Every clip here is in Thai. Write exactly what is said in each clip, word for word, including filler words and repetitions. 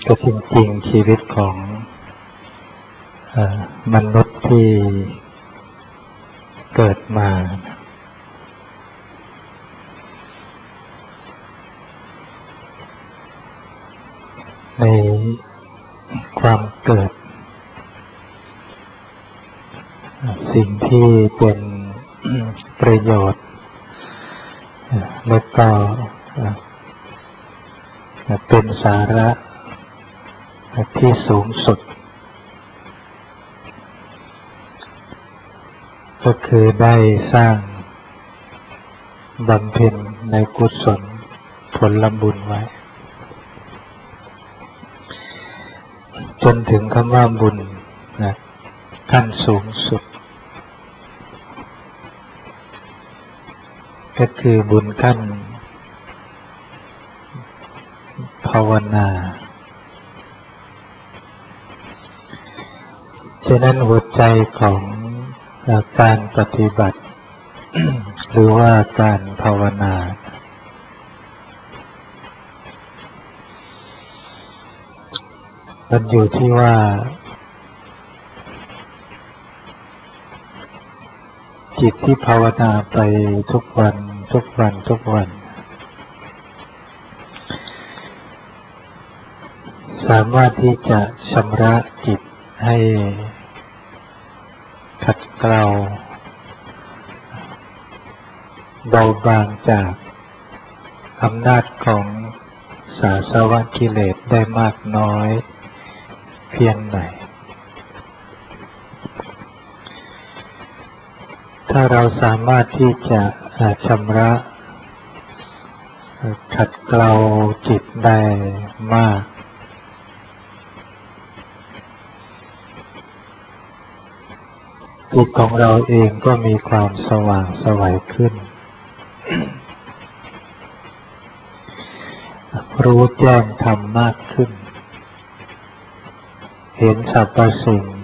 ก็จริงๆชีวิตของเอ่อมนุษย์ที่เกิดมาในความเกิดสิ่งที่เป็นประโยชน์และก็เป็นสาระที่สูงสุดก็คือได้สร้างบำเพ็ญในกุศลผลบุญไว้จนถึงคำว่าบุญนะขั้นสูงสุดก็คือบุญขั้นภาวนาฉะนั้นหัวใจของการปฏิบัติ หรือว่าการภาวนามันอยู่ที่ว่าจิตที่ภาวนาไปทุกวันทุกวันทุกวันสามารถที่จะชำระจิตให้ขัดเกลาเบาบางจากอำนาจของสาสวะกิเลสได้มากน้อยเพียงไหนถ้าเราสามารถที่จะชำระขัดเกลาจิตได้มากจิตของเราเองก็มีความสว่างไสวขึ้น รู้แจ้งธรรมมากขึ้นเห็นสรรพสิ่ง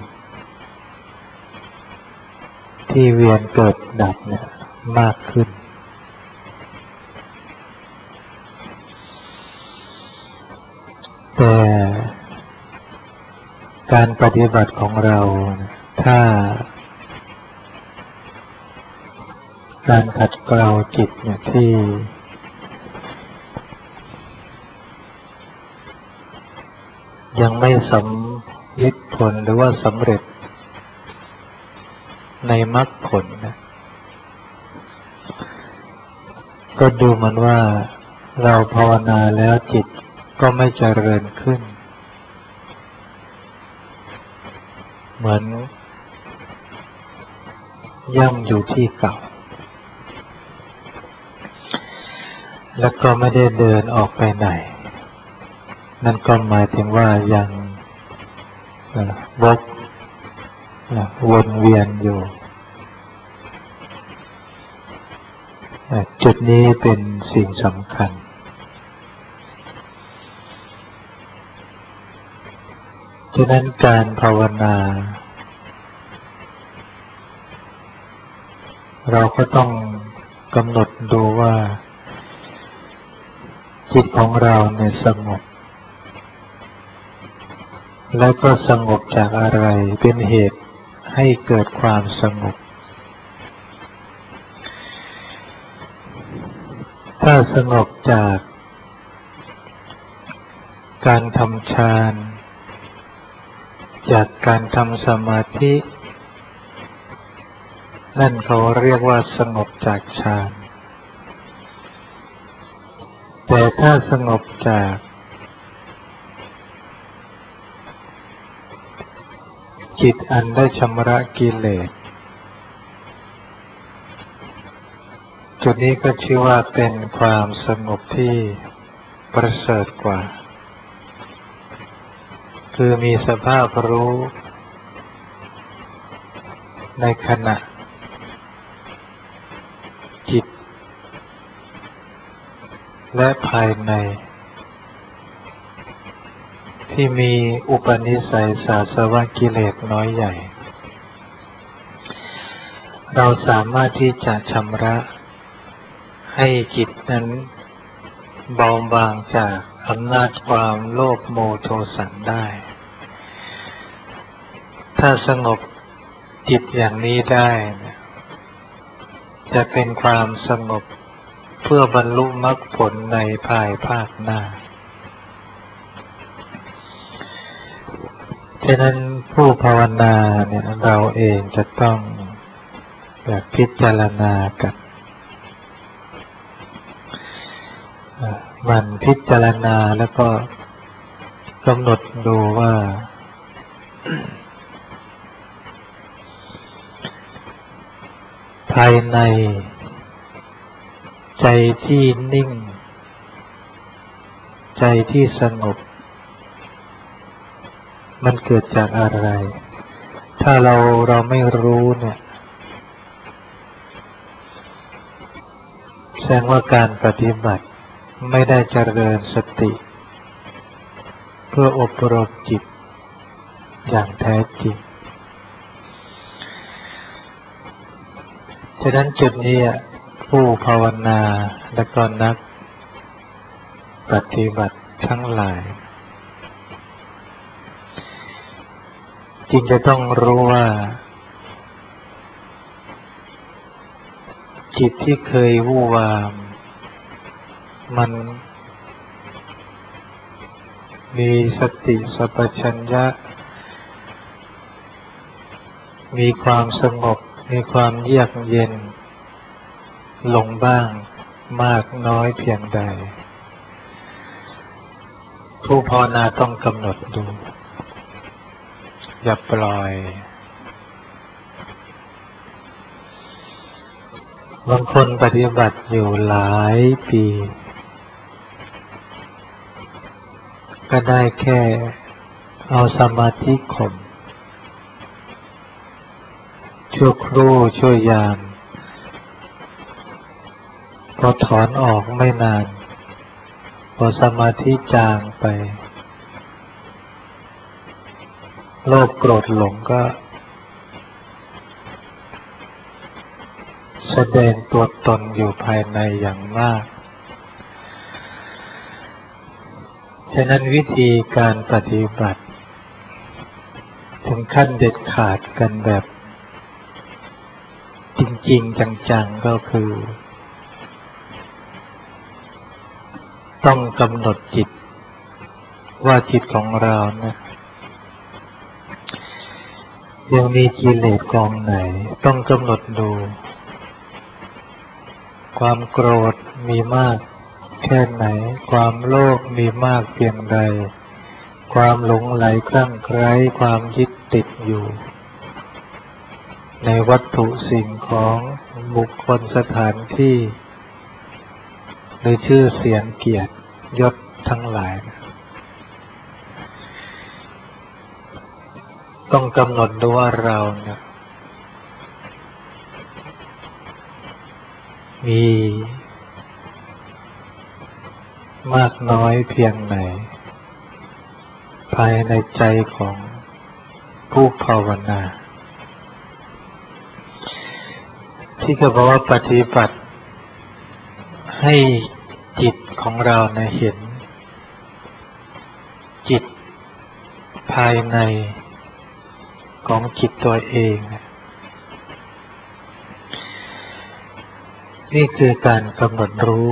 ที่เวียนเกิดดับเนี่ยมากขึ้นแต่การปฏิบัติของเราถ้าการขัดเกลาจิตเนี่ยที่ยังไม่สำลิดผลหรือว่าสำเร็จในมรรคผลนะก็ดูเหมือนว่าเราภาวนาแล้วจิตก็ไม่เจริญขึ้นเหมือนย่ำอยู่ที่เก่าแล้วก็ไม่ได้เดินออกไปไหนนั่นก็หมายถึงว่ายังวกวนเวียนอยู่จุดนี้เป็นสิ่งสำคัญฉะนั้นการภาวนาเราก็ต้องกำหนดดูว่าจิตของเราเนี่ยสงบแล้วก็สงบจากอะไรเป็นเหตุให้เกิดความสงบถ้าสงบจากการทำฌานจากการทำสมาธินั่นเขาเรียกว่าสงบจากฌานแต่ถ้าสงบจากจิตอันได้ชำระกิเลสจุดนี้ก็ชื่อว่าเป็นความสงบที่ประเสริฐกว่าคือมีสภาพรู้ในขณะจิตและภายในที่มีอุปนิสัยสาสวะกิเลสน้อยใหญ่เราสามารถที่จะชำระให้จิตนั้นเบาบางจากอำนาจความโลภโมหโทสะได้ถ้าสงบจิตอย่างนี้ได้จะเป็นความสงบเพื่อบรรลุมรรคผลในภายภาคหน้าฉะนั้นผู้ภาวนาเนี่ยเราเองจะต้องแบบพิจารณากันมันพิจารณาแล้วก็กำหนดดูว่าภายในใจที่นิ่งใจที่สงบมันเกิดจากอะไรถ้าเราเราไม่รู้เนี่ยแสดงว่าการปฏิบัติไม่ได้เจริญสติเพื่ออบรมจิตอย่างแท้จริงฉะนั้นจุดนี้ผู้ภาวนาและก็นักปฏิบัติทั้งหลายจริงจะต้องรู้ว่าจิตที่เคยวู่วามมันมีสติสัมปชัญญะมีความสงบมีความเยือกเย็นลงบ้างมากน้อยเพียงใดผู้ภาวนาต้องกำหนดดูอย่าปล่อยบางคนปฏิบัติอยู่หลายปีก็ได้แค่เอาสมาธิข่มชั่วครู่ชั่วยามพอถอนออกไม่นานพอสมาธิจางไปโลภโกรธหลงก็แสดงตัวตนอยู่ภายในอย่างมากฉะนั้นวิธีการปฏิบัติถึงขั้นเด็ดขาดกันแบบจริงๆจังๆก็คือต้องกำหนดจิตว่าจิตของเรานะยังมีกิเลสกองไหนต้องกำหนดดูความโกรธมีมากแค่ไหนความโลภมีมากเพียงใดความหลงไหลคลั่งไคล้ความยึดติดอยู่ในวัตถุสิ่งของบุคคลสถานที่หรือชื่อเสียงเกียรติยศทั้งหลายต้องกำหนดดูว่าเราเนี่ยมีมากน้อยเพียงไหนภายในใจของผู้ภาวนาที่เขาบอกว่าปฏิบัติให้จิตของเราเนี่ยเห็นจิตภายในของจิตตัวเองนี่คือการกำหนดรู้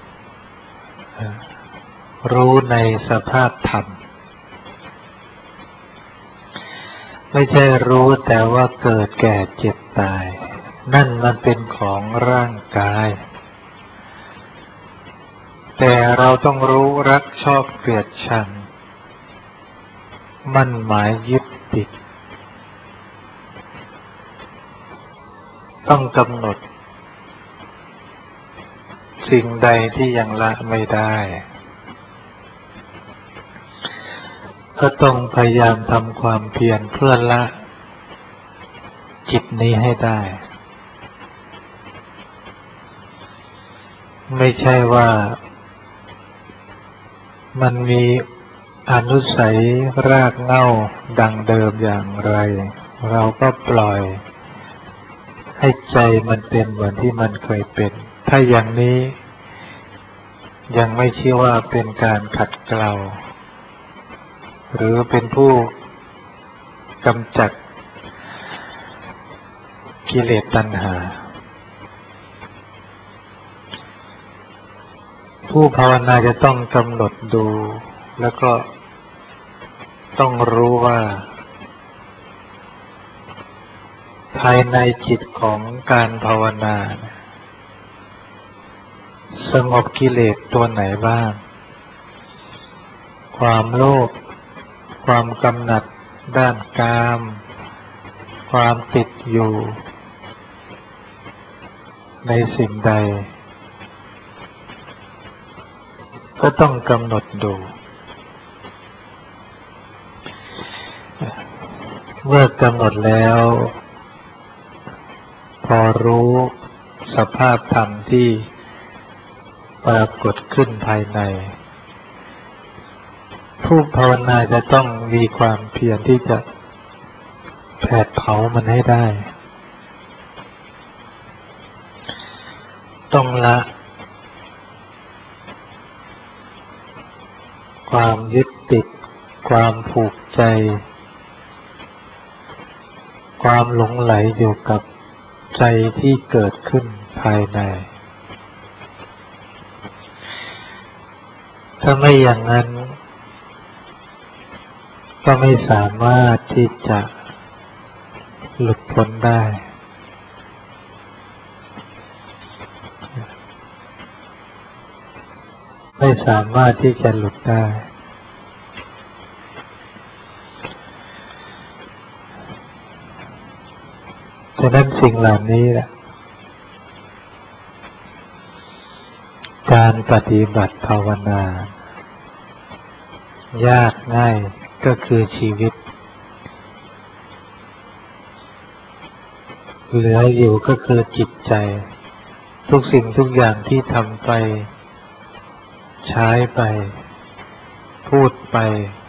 รู้ในสภาพธรรมไม่ใช่รู้แต่ว่าเกิดแก่เจ็บตายนั่นมันเป็นของร่างกายแต่เราต้องรู้รักชอบเกลียดชังมั่นหมายยึดติดต้องกำหนดสิ่งใดที่ยังละไม่ได้ก็ต้องพยายามทำความเพียรเพื่อละจิตนี้ให้ได้ไม่ใช่ว่ามันมีอนุสัยรากเหง้าดังเดิมอย่างไรเราก็ปล่อยให้ใจมันเป็นเหมือนที่มันเคยเป็นถ้าอย่างนี้ยังไม่ชื่อว่าเป็นการขัดเกลาหรือเป็นผู้กำจัดกิเลสตัณหาผู้ภาวนาจะต้องกำหนดดูแล้วก็ต้องรู้ว่าภายในจิตของการภาวนาสงบกิเลสตัวไหนบ้างความโลภความกำหนัดด้านกามความติดอยู่ในสิ่งใดก็ต้องกำหนดดูเมื่อกำหนดแล้วพอรู้สภาพธรรมที่ปรากฏขึ้นภายในผู้ภาวนาจะต้องมีความเพียรที่จะแผดเผามันให้ได้ต้องละความยึดติดความผูกใจความหลงไหลอยู่กับใจที่เกิดขึ้นภายในถ้าไม่อย่างนั้นก็ไม่สามารถที่จะหลุดพ้นได้ไม่สามารถที่จะหลุดได้ฉะนั้นสิ่งเหล่านี้แหละการปฏิบัติภาวนายากง่ายก็คือชีวิตเหลืออยู่ก็คือจิตใจทุกสิ่งทุกอย่างที่ทำไปใช้ไปพูดไป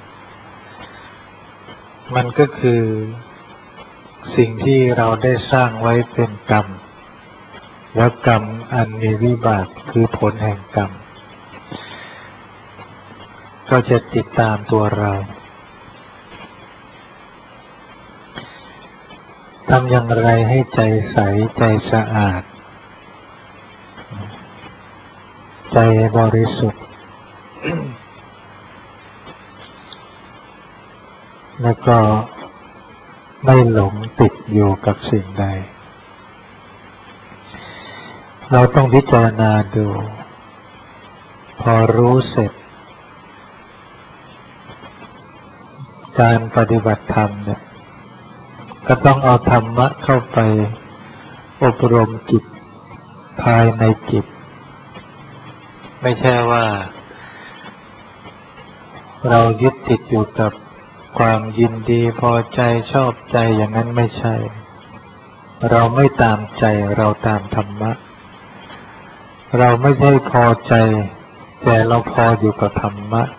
มันก็คือสิ่งที่เราได้สร้างไว้เป็นกรรมแล้วกรรมอันมีวิบากคือผลแห่งกรรมก็จะติดตามตัวเราทำอย่างไรให้ใจใสใจสะอาดใจบริสุทธิ์แล้วก็ไม่หลงติดอยู่กับสิ่งใดเราต้องพิจารณาดูพอรู้เสร็จการปฏิบัติธรรมเนี่ยก็ต้องเอาธรรมะเข้าไปอบรมจิตภายในจิตไม่ใช่ว่าเรายึดติดอยู่กับความยินดีพอใจชอบใจอย่างนั้นไม่ใช่เราไม่ตามใจเราตามธรรมะเราไม่ใช่พอใจแต่เราพออยู่กับธรรมะ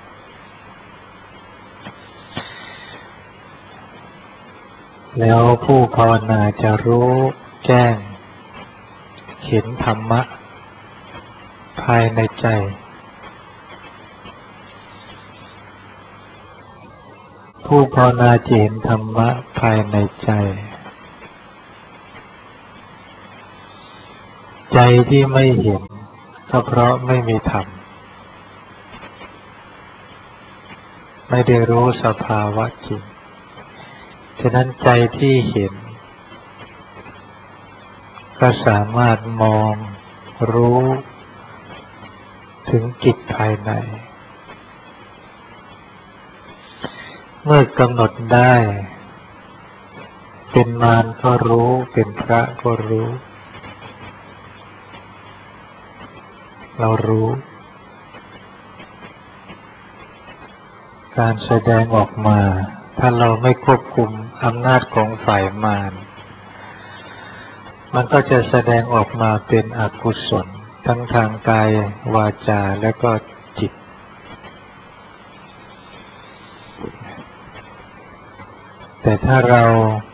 แล้วผู้ภาวนาจะรู้แจ้งเห็นธรรมะภายในใจผู้ภาวนาจะเห็นธรรมะภายในใจใจที่ไม่เห็นก็เพราะไม่มีธรรมไม่ได้รู้สภาวะจริงฉะนั้นใจที่เห็นก็สามารถมองรู้ถึงจิตภายในเมื่อกำหนดได้เป็นมารก็รู้เป็นพระก็รู้เรารู้การแสดงออกมาถ้าเราไม่ควบคุมอำนาจของฝ่ายมารมันก็จะแสดงออกมาเป็นอกุศลทั้งทางกายวาจาและก็จิตแต่ถ้าเรา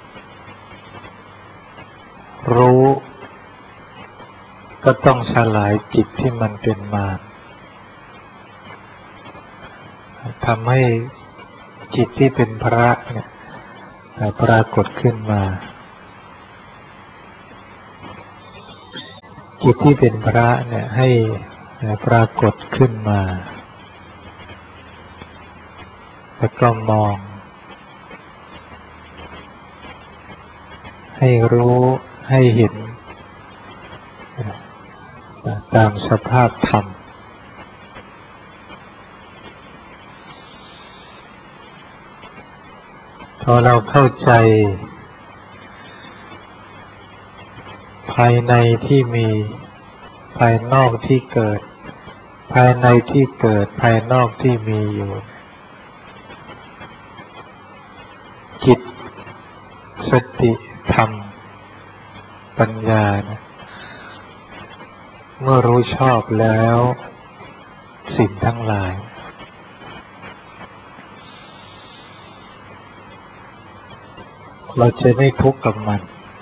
รู้ก็ต้องสลายจิตที่มันเป็นมารทำให้จิตที่เป็นพระเนี่ยปรากฏขึ้นมาจิตที่เป็นพระเนี่ยให้ปรากฏขึ้นมาแล้วก็มองให้รู้ให้เห็นตามสภาพธรรมพอเราเข้าใจภายในที่มีภายนอกที่เกิดภายในที่เกิดภายนอกที่มีอยู่จิตสติธรรมปัญญานะเมื่อรู้ชอบแล้วสิ่งทั้งหลายเราจะไม่ทุกข์กับมัน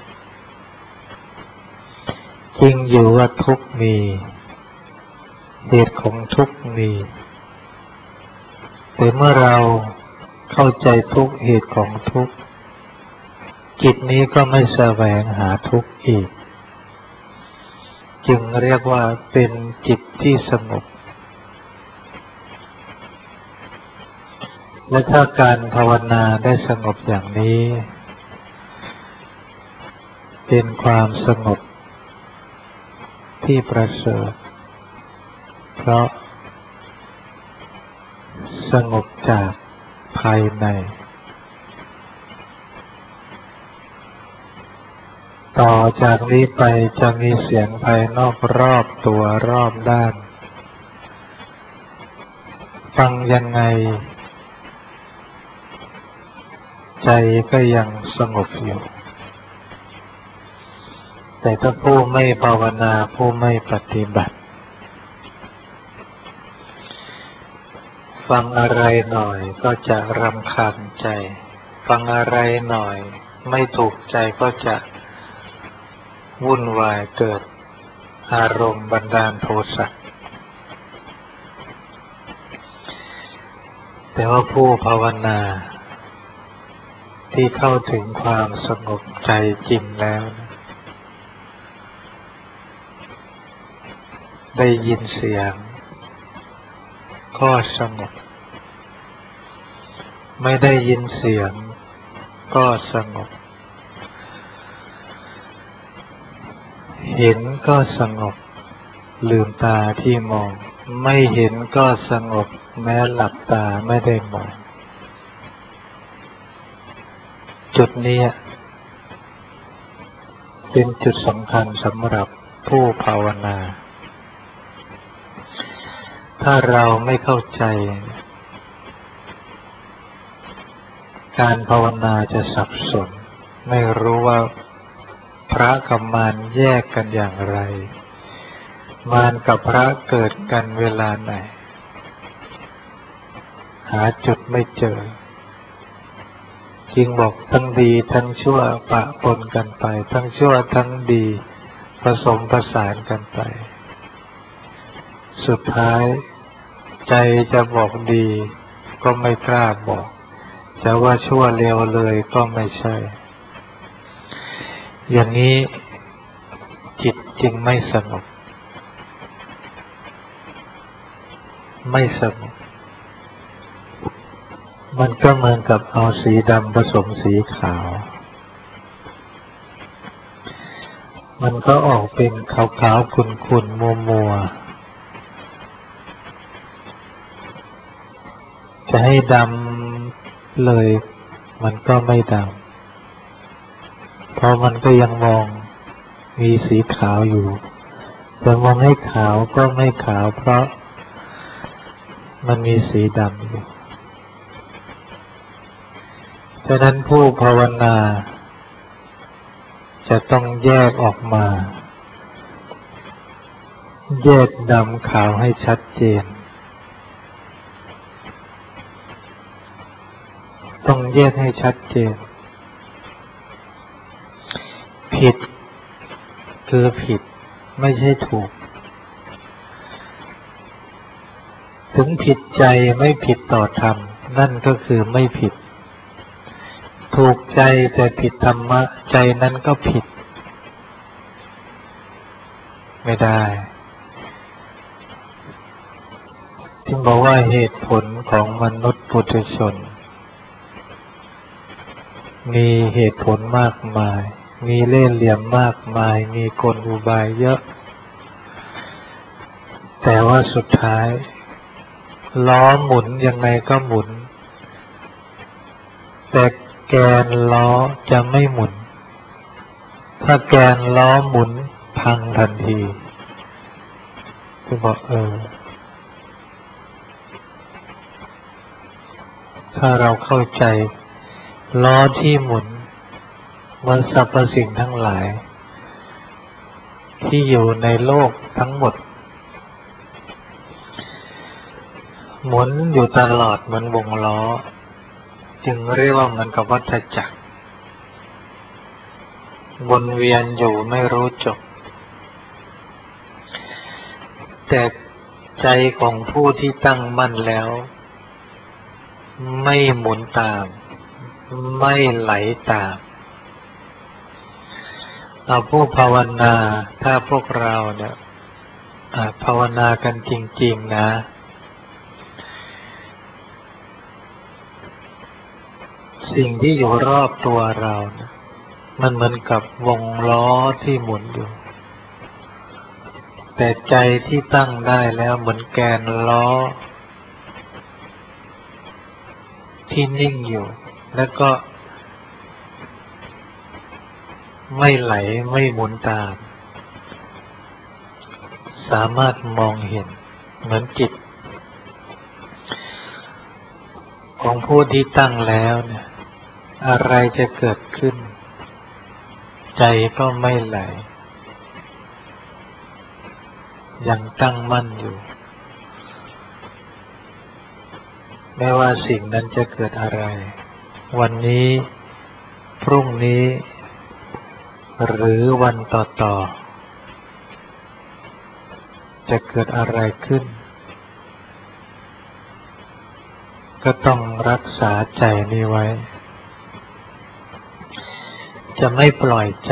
จริงอยู่ว่าทุกข์มีเหตุของทุกข์มีแต่เมื่อเราเข้าใจทุกข์เหตุของทุกข์จิตนี้ก็ไม่แสวงหาทุกข์อีกจึงเรียกว่าเป็นจิตที่สงบและถ้าการภาวนาได้สงบอย่างนี้เป็นความสงบที่ประเสริฐเพราะสงบจากภายในต่อจากนี้ไปจะมีเสียงภายนอกรอบตัวรอบด้านฟังยังไงใจก็ยังสงบอยู่แต่ถ้าผู้ไม่ภาวนาผู้ไม่ปฏิบัติฟังอะไรหน่อยก็จะรำคาญใจฟังอะไรหน่อยไม่ถูกใจก็จะวุ่นวายเกิดอารมณ์บันดาลโทสะแต่ว่าผู้ภาวนาที่เข้าถึงความสงบใจจริงแล้วได้ยินเสียงก็สงบไม่ได้ยินเสียงก็สงบเห็นก็สงบลืมตาที่มองไม่เห็นก็สงบแม้หลับตาไม่ได้มองจุดนี้เป็นจุดสำคัญสำหรับผู้ภาวนาถ้าเราไม่เข้าใจการภาวนาจะสับสนไม่รู้ว่าพระกับมารแยกกันอย่างไรมารกับพระเกิดกันเวลาไหนหาจุดไม่เจอจึงบอกทั้งดีทั้งชั่วปะปนกันไปทั้งชั่วทั้งดีผสมผสานกันไปสุดท้ายใจจะบอกดีก็ไม่กล้าบอกจะว่าชั่วเลวเลยก็ไม่ใช่อย่างนี้จิตจึงไม่สงบไม่สงบมันก็เหมือนกับเอาสีดำผสมสีขาวมันก็ออกเป็นขาวๆขุ่นๆมัวๆจะให้ดำเลยมันก็ไม่ดำเพราะมันก็ยังมองมีสีขาวอยู่แต่มองให้ขาวก็ไม่ขาวเพราะมันมีสีดำอยู่ฉะนั้นผู้ภาวนาจะต้องแยกออกมาแยกดำขาวให้ชัดเจนต้องแยกให้ชัดเจนผิดคือผิดไม่ใช่ถูกถึงผิดใจไม่ผิดต่อธรรมนั่นก็คือไม่ผิดถูกใจแต่ผิดธรรมะใจนั้นก็ผิดไม่ได้จึงบอกว่าเหตุผลของมนุษย์ปุถุชนมีเหตุผลมากมายมีเล่ห์เหลี่ยมมากมายมีกลอุบายเยอะแต่ว่าสุดท้ายล้อหมุนยังไงก็หมุนแต่แกนล้อจะไม่หมุนถ้าแกนล้อหมุนพังทันทีจึงบอกเออถ้าเราเข้าใจล้อที่หมุนมันสรรพสิ่งทั้งหลายที่อยู่ในโลกทั้งหมดหมุนอยู่ตลอดเหมือนวงล้อจึงเรียกว่าเหมือนกับวัฏจักรวนเวียนอยู่ไม่รู้จบแต่ใจของผู้ที่ตั้งมั่นแล้วไม่หมุนตามไม่ไหลตามเอาผู้ภาวนาถ้าพวกเราเนี่ยภาวนากันจริงๆนะสิ่งที่อยู่รอบตัวเรานะมันเหมือนกับวงล้อที่หมุนอยู่แต่ใจที่ตั้งได้แล้วเหมือนแกนล้อที่นิ่งอยู่แล้วก็ไม่ไหลไม่หมุนตามสามารถมองเห็นเหมือนจิตของผู้ที่ตั้งแล้วเนี่ยอะไรจะเกิดขึ้นใจก็ไม่ไหลยังตั้งมั่นอยู่ไม่ว่าสิ่งนั้นจะเกิดอะไรวันนี้พรุ่งนี้หรือวันต่อๆจะเกิดอะไรขึ้นก็ต้องรักษาใจนี้ไว้จะไม่ปล่อยใจ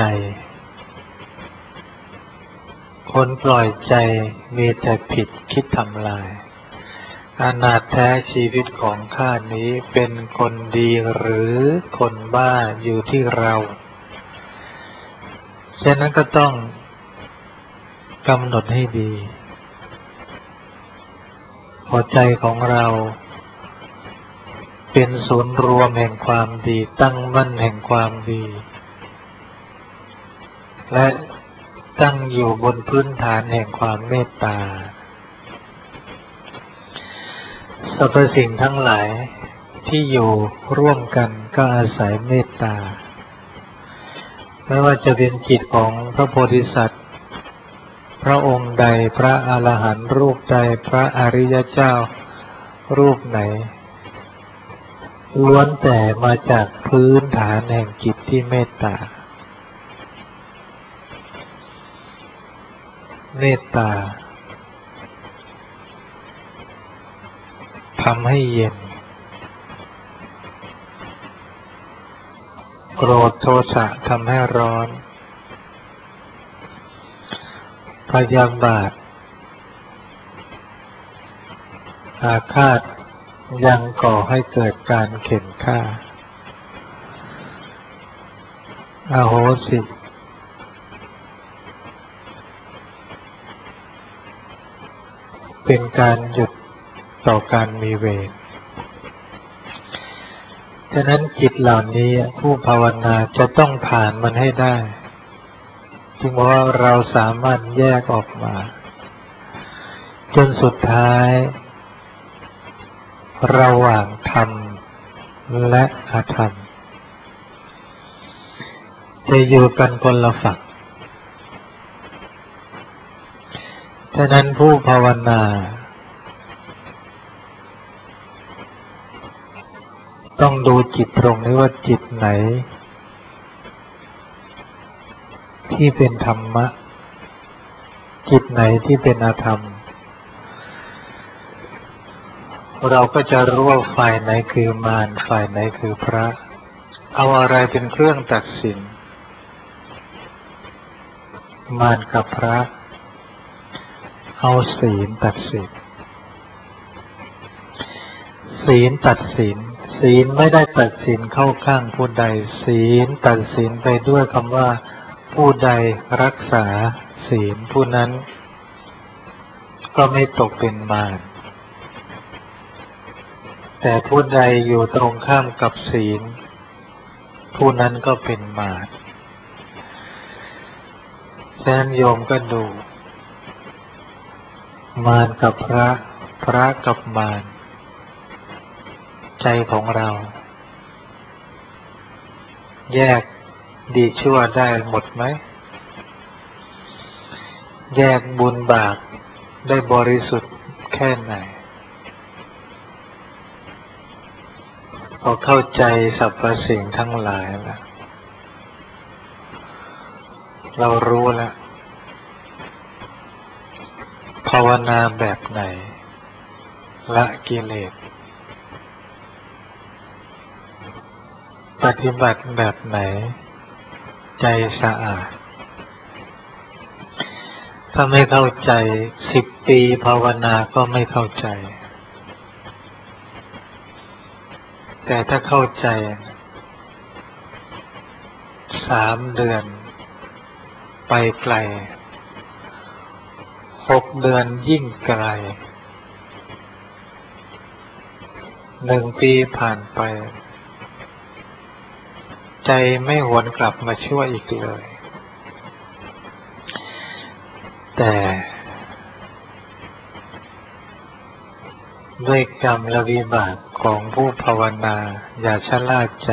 คนปล่อยใจมีแต่ผิดคิดทำลายอนาถแท้ชีวิตของข้านี้เป็นคนดีหรือคนบ้าอยู่ที่เราฉะนั้นก็ต้องกำหนดให้ดีหัวใจของเราเป็นศูนย์รวมแห่งความดีตั้งมั่นแห่งความดีและตั้งอยู่บนพื้นฐานแห่งความเมตตาสรรพสิ่งทั้งหลายที่อยู่ร่วมกันก็อาศัยเมตตาไม่ว่าจะเป็นจิตของพระโพธิสัตว์พระองค์ใดพระอรหันต์รูปใดพระอริยเจ้ารูปไหนล้วนแต่มาจากพื้นฐานแห่งจิตที่เมตตาเมตตาทำให้เย็นโกรธโทสะทำให้ร้อนพยาบาทอาฆาตยังก่อให้เกิดการเข็นฆ่าอโหสิเป็นการหยุดต่อการมีเวรฉะนั้นจิตเหล่านี้ผู้ภาวนาจะต้องผ่านมันให้ได้จึงบอกว่าเราสามารถแยกออกมาจนสุดท้ายระหว่างธรรมและอธรรมจะอยู่กันคนละฝั่งฉะนั้นผู้ภาวนาต้องดูจิตตรงนี้ว่าจิตไหนที่เป็นธรรมะจิตไหนที่เป็นอธรรมเราก็จะรู้ว่าฝ่ายไหนคือมารฝ่ายไหนคือพระเอาอะไรเป็นเครื่องตัดสินมารกับพระเอาศีลตัดสินศีลตัดสินศีลไม่ได้ตัดสินเข้าข้างผู้ใดศีลตัดสินไปด้วยคำว่าผู้ใดรักษาศีลผู้นั้นก็ไม่ตกเป็นมารแต่ผู้ใดอยู่ตรงข้ามกับศีลผู้นั้นก็เป็นมารฉะนั้นโยมก็ดูมารกับพระพระกับมารใจของเราแยกดีชั่วได้หมดไหมแยกบุญบาปได้บริสุทธิ์แค่ไหนพอเข้าใจสรรพสิ่งทั้งหลายแล้วเรารู้แล้วภาวนาแบบไหนละกิเลสปฏิบัติแบบไหนใจสะอาดถ้าไม่เข้าใจสิบปีภาวนาก็ไม่เข้าใจแต่ถ้าเข้าใจสามเดือนไปไกลหกเดือนยิ่งไกลหนึ่งปีผ่านไปใจไม่หวนกลับมาชั่วอีกเลยแต่ด้วยกรรมและวิบากของผู้ภาวนาอย่าชะล่าใจ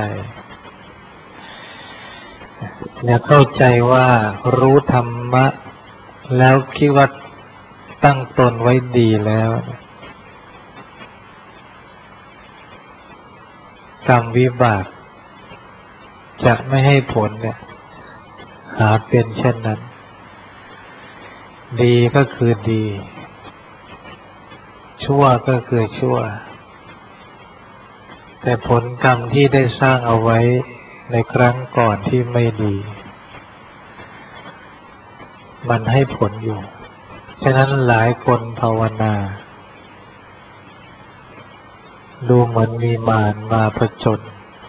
อย่าเข้าใจว่ารู้ธรรมะแล้วคิดว่าตั้งตนไว้ดีแล้วกรรมวิบากจะไม่ให้ผลเนี่ยหาเป็นเช่นนั้นดีก็คือดีชั่วก็คือชั่วแต่ผลกรรมที่ได้สร้างเอาไว้ในครั้งก่อนที่ไม่ดีมันให้ผลอยู่ฉะนั้นหลายคนภาวนาดูเหมือนมีมารมาผจญ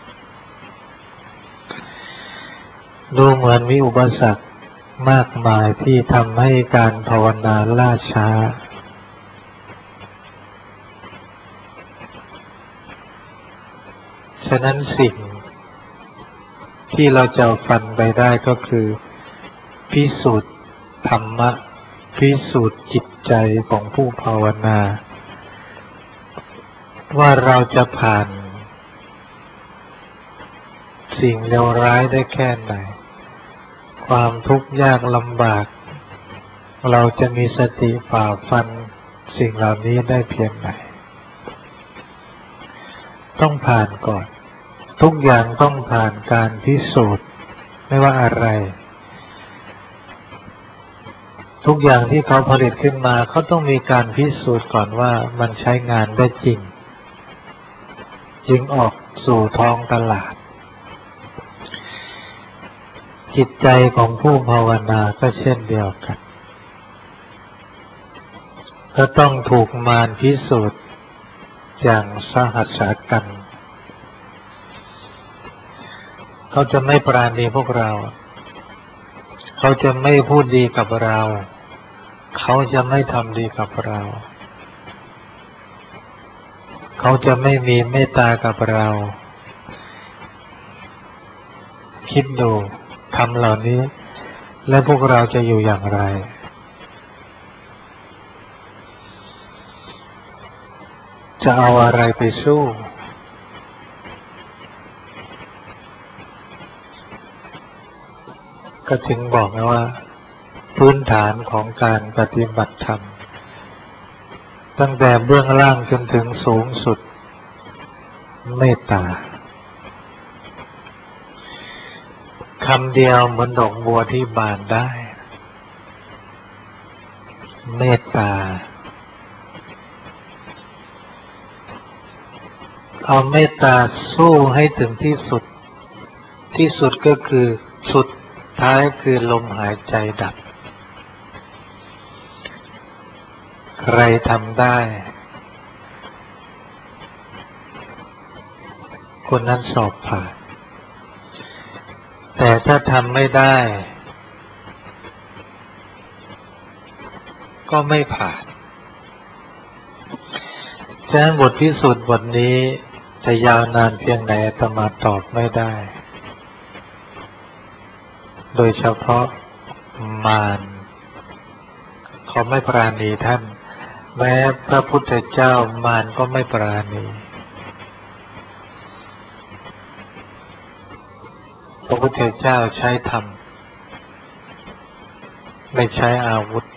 ดูเหมือนมีอุปสรรคมากมายที่ทำให้การภาวนาล่าช้าฉะนั้นสิ่งที่เราจะฟันไปได้ก็คือพิสูจน์ธรรมะพิสูจน์จิตใจของผู้ภาวนาว่าเราจะผ่านสิ่งเลวร้ายได้แค่ไหนความทุกข์ยากลำบากเราจะมีสติฝ่าฟันสิ่งเหล่านี้ได้เพียงไหนต้องผ่านก่อนทุกอย่างต้องผ่านการพิสูจน์ไม่ว่าอะไรทุกอย่างที่เขาผลิตขึ้นมาเขาต้องมีการพิสูจน์ก่อนว่ามันใช้งานได้จริงจึงออกสู่ท้องตลาดจิตใจของผู้ภาวนาก็เช่นเดียวกันก็ต้องถูกมารพิสูจน์อย่างสหัสสากันเขาจะไม่ปราณีพวกเราเขาจะไม่พูดดีกับเราเขาจะไม่ทำดีกับเราเขาจะไม่มีเมตตากับเราคิดดูทำเหล่านี้และพวกเราจะอยู่อย่างไรจะเอาอะไรไปสู้ก็ถึงบอกนะว่าพื้นฐานของการปฏิบัติธรรมตั้งแต่เบื้องล่างจนถึงสูงสุดเมตตาคำเดียวเหมือนดอกบัวที่บานได้เมตตาเอาเมตตาสู้ให้ถึงที่สุดที่สุดก็คือสุดท้ายคือลมหายใจดับใครทำได้คนนั้นสอบผ่านแต่ถ้าทำไม่ได้ก็ไม่ผ่านฉะนั้นบทพิสูจน์บทนี้จะยาวนานเพียงไหนอาตมาตอบไม่ได้โดยเฉพาะมารเขาไม่ปราณีท่านแม้พระพุทธเจ้ามารก็ไม่ปราณีพระพุทธเจ้าใช้ธรรมไม่ใช้อาวุธ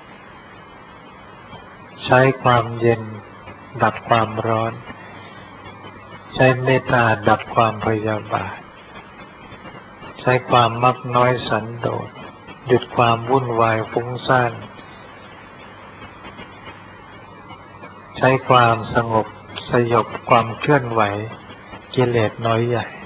ใช้ความเย็นดับความร้อนใช้เมตตาดับความพยาบาทใช้ความมักน้อยสันโดษหยุดความวุ่นวายฟุ้งซ่านใช้ความสงบสยบความเคลื่อนไหวกิเลสน้อยใหญ่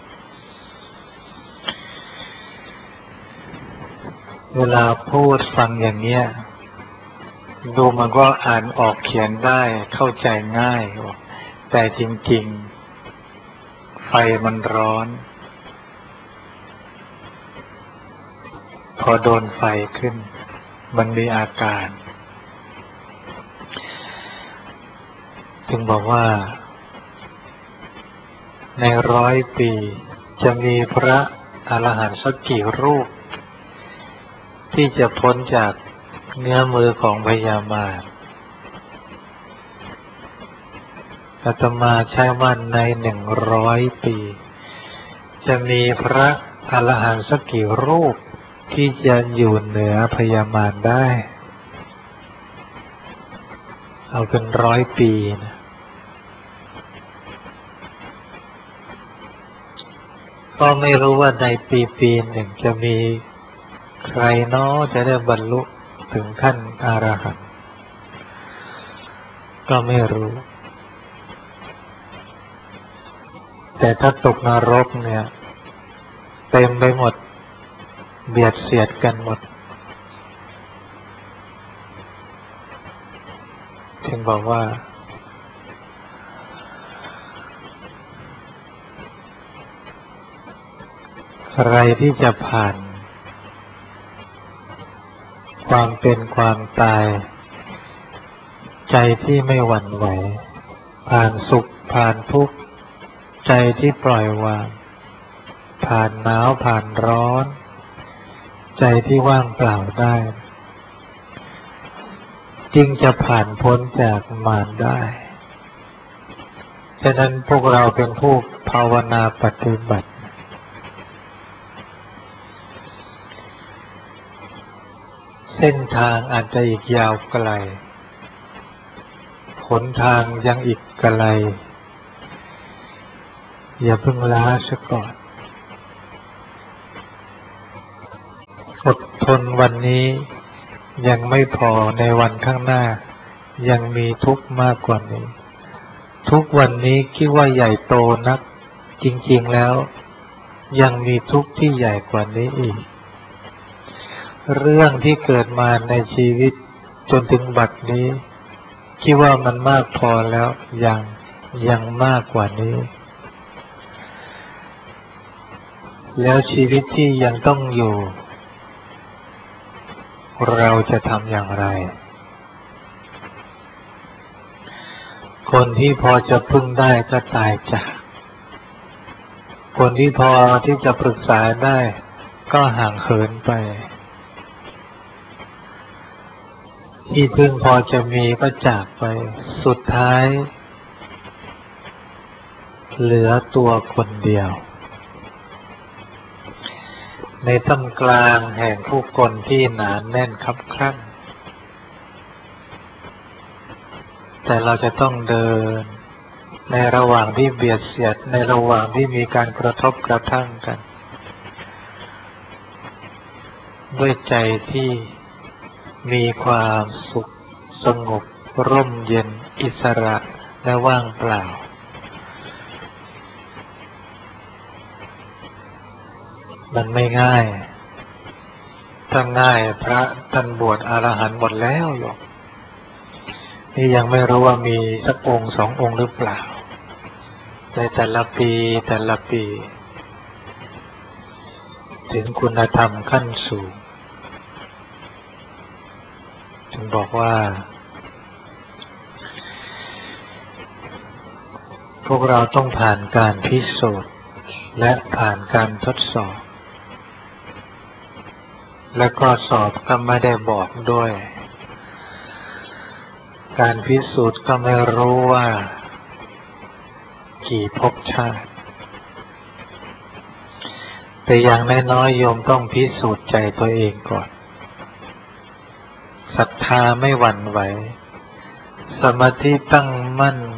เวลาพูดฟังอย่างเนี้ยดูมันก็อ่านออกเขียนได้เข้าใจง่ายแต่จริงๆไฟมันร้อนพอโดนไฟขึ้นมันมีอาการจึงบอกว่าในร้อยปีจะมีพระอรหันต์สักกี่รูปที่จะพ้นจากเงื้อมือของพญามารอาตมาใช้ว่าในหนึ่งร้อยปีจะมีพระอรหันต์สักกี่รูปที่จะอยู่เหนือพญามารได้เอาเป็นร้อยปีนะก็ไม่รู้ว่าในปีปีหนึ่งจะมีใครเนาะจะได้บรรลุถึงขั้นอรหันต์ก็ไม่รู้แต่ถ้าตกนรกเนี่ยเต็มไปหมดเบียดเสียดกันหมดจึงบอกว่าใครที่จะผ่านความเป็นความตายใจที่ไม่หวั่นไหวผ่านสุขผ่านทุกข์ใจที่ปล่อยวางผ่านหนาวผ่านร้อนใจที่ว่างเปล่าได้จึงจะผ่านพ้นจากมารได้ฉะนั้นพวกเราเป็นผู้ภาวนาปฏิบัติเส้นทางอาจจะอีกยาวไกลหนทางยังอีกไกลอย่าเพิ่งล้าซะก่อนอดทนวันนี้ยังไม่พอในวันข้างหน้ายังมีทุกข์มากกว่านี้ทุกวันนี้คิดว่าใหญ่โตนักจริงๆแล้วยังมีทุกข์ที่ใหญ่กว่านี้อีกเรื่องที่เกิดมาในชีวิตจนถึงบัดนี้คิดว่ามันมากพอแล้วยังยังมากกว่านี้แล้วชีวิตที่ยังต้องอยู่เราจะทำอย่างไรคนที่พอจะพึ่งได้ก็ตายจากคนที่พอที่จะปรึกษาได้ก็ห่างเหินไปที่พึ่งพอจะมีก็จากไปสุดท้ายเหลือตัวคนเดียวในท่ามกลางแห่งผู้คนที่หนาแน่นคับคั่งแต่เราจะต้องเดินในระหว่างที่เบียดเสียดในระหว่างที่มีการกระทบกระทั่งกันด้วยใจที่มีความสุขสงบร่มเย็นอิสระและว่างเปล่ามันไม่ง่ายถ้าง่ายพระท่านบวชอรหันต์หมดแล้วหรอกนี่ยังไม่รู้ว่ามีสักองค์สององค์หรือเปล่าในแต่ละปีแต่ละปีถึงคุณธรรมขั้นสูงจึงบอกว่าพวกเราต้องผ่านการพิสูจน์และผ่านการทดสอบและก็สอบก็ไม่ได้บอกด้วยการพิสูจน์ก็ไม่รู้ว่ากี่ภพชาติแต่อย่างน้อยๆโยมต้องพิสูจน์ใจตัวเองก่อนศรัทธาไม่หวั่นไหวสมาธิตั้งมั่น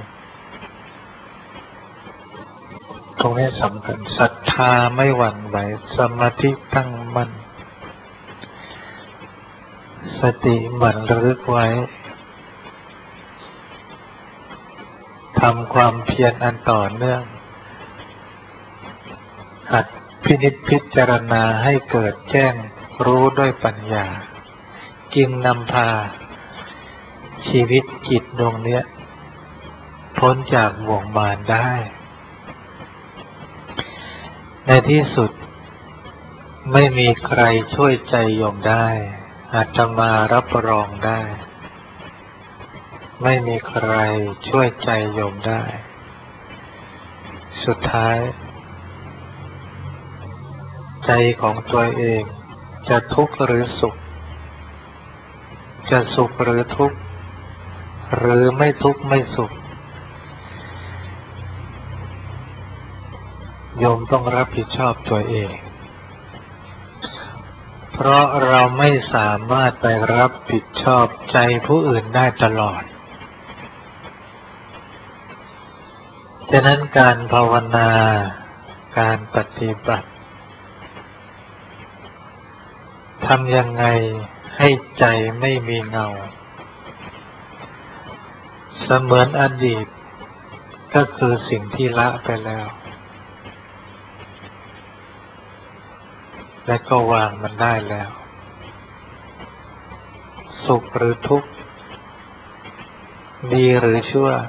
ตรงนี้สำคัญศรัทธาไม่หวั่นไหวสมาธิตั้งมั่นสติหมั่นระลึกไว้ทำความเพียรอันต่อเนื่องหัดพินิจพิจารณาให้เกิดแจ้งรู้ด้วยปัญญาจึงนำพาชีวิตจิตดวงเนี้ยพ้นจากบ่วงมารได้ในที่สุดไม่มีใครช่วยใจโยมได้อาตมารับรองได้ไม่มีใครช่วยใจโยมได้สุดท้ายใจของตัวเองจะทุกข์หรือสุขจะสุขหรือทุกข์หรือไม่ทุกข์ไม่สุขโยมต้องรับผิดชอบตัวเองเพราะเราไม่สามารถไปรับผิดชอบใจผู้อื่นได้ตลอดฉะนั้นการภาวนาการปฏิบัติทำยังไงให้ใจไม่มีเงาเสมือนอดีตก็คือสิ่งที่ละไปแล้วและก็วางมันได้แล้วสุขหรือทุกข์ดีหรือชั่ว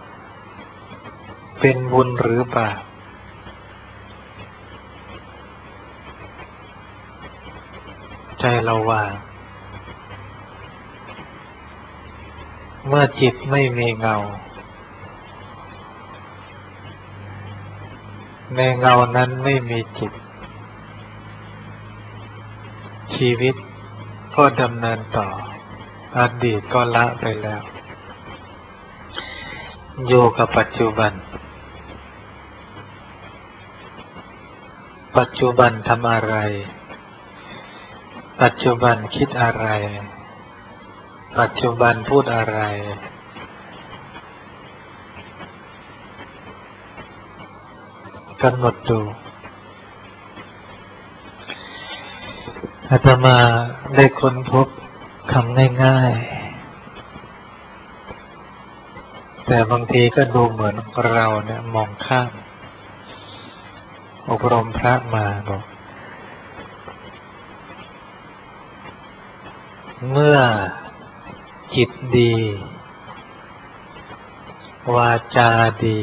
เป็นบุญหรือบาปใจเราวางเมื่อจิตไม่มีเงาในเงานั้นไม่มีจิตชีวิตก็ดำเนินต่ออดีตก็ละไปแล้วอยู่กับปัจจุบันปัจจุบันทำอะไรปัจจุบันคิดอะไรปัจจุบันพูดอะไรกำหนดดูอาตมาได้ค้นพบคำง่ายๆแต่บางทีก็ดูเหมือนเราเนี่ยมองข้ามอบรมพระมาบอกเมื่อจิตดีวาจาดี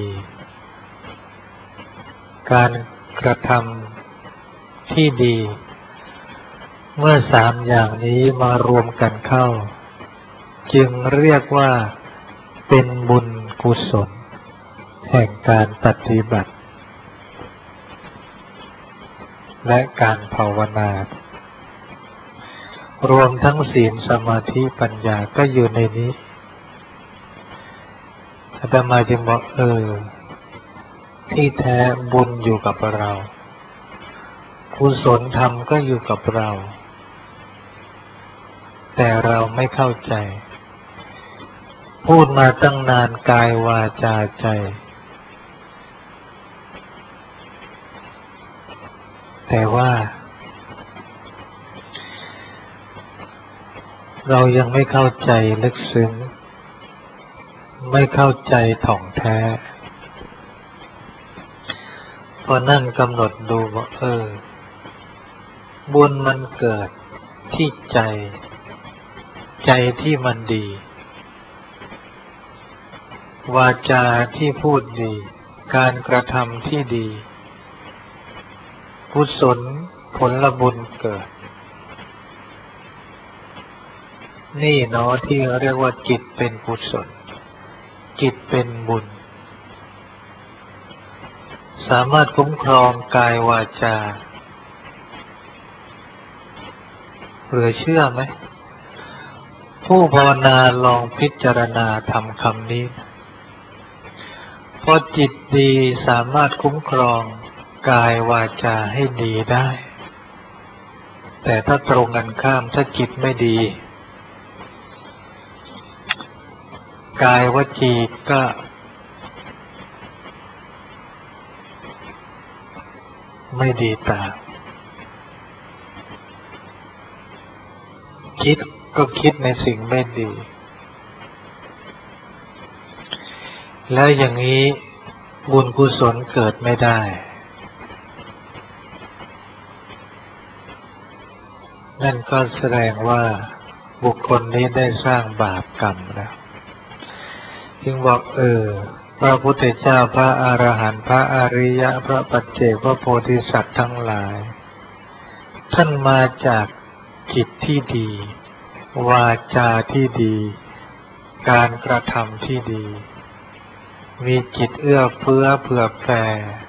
การกระทำที่ดีเมื่อสามอย่างนี้มารวมกันเข้าจึงเรียกว่าเป็นบุญกุศลแห่งการปฏิบัติและการภาวนารวมทั้งศีลสมาธิปัญญาก็อยู่ในนี้อาตมาจึงบอกเออที่แท้บุญอยู่กับเรากุศลธรรมก็อยู่กับเราแต่เราไม่เข้าใจพูดมาตั้งนานกายวาจาใจแต่ว่าเรายังไม่เข้าใจลึกซึ้งไม่เข้าใจถ่องแท้พอนั่งกำหนดดูว่าเออบุญมันเกิดที่ใจใจที่มันดีวาจาที่พูดดีการกระทำที่ดีกุศลผลบุญเกิดนี่เนาะที่เรียกว่าจิตเป็นกุศลจิตเป็นบุญสามารถคุ้มครองกายวาจาเหลือเชื่อไหมผู้ภาวนาลองพิจารณาทำคำนี้พอจิตดีสามารถคุ้มครองกายวาจาให้ดีได้แต่ถ้าตรงกันข้ามถ้าจิตไม่ดีกายวจีก็ไม่ดีตามคิดก็คิดในสิ่งไม่ดีแล้วอย่างนี้บุญกุศลเกิดไม่ได้นั่นก็แสดงว่าบุคคลนี้ได้สร้างบาปกรรมแล้วจึงบอกเออพระพุทธเจ้าพระอรหันต์พระอริยะพระปัจเจกพระโพธิสัตว์ทั้งหลายท่านมาจากจิตที่ดีวาจาที่ดีการกระทำที่ดีมีจิตเอื้อเฟื้อเผื่อแผ่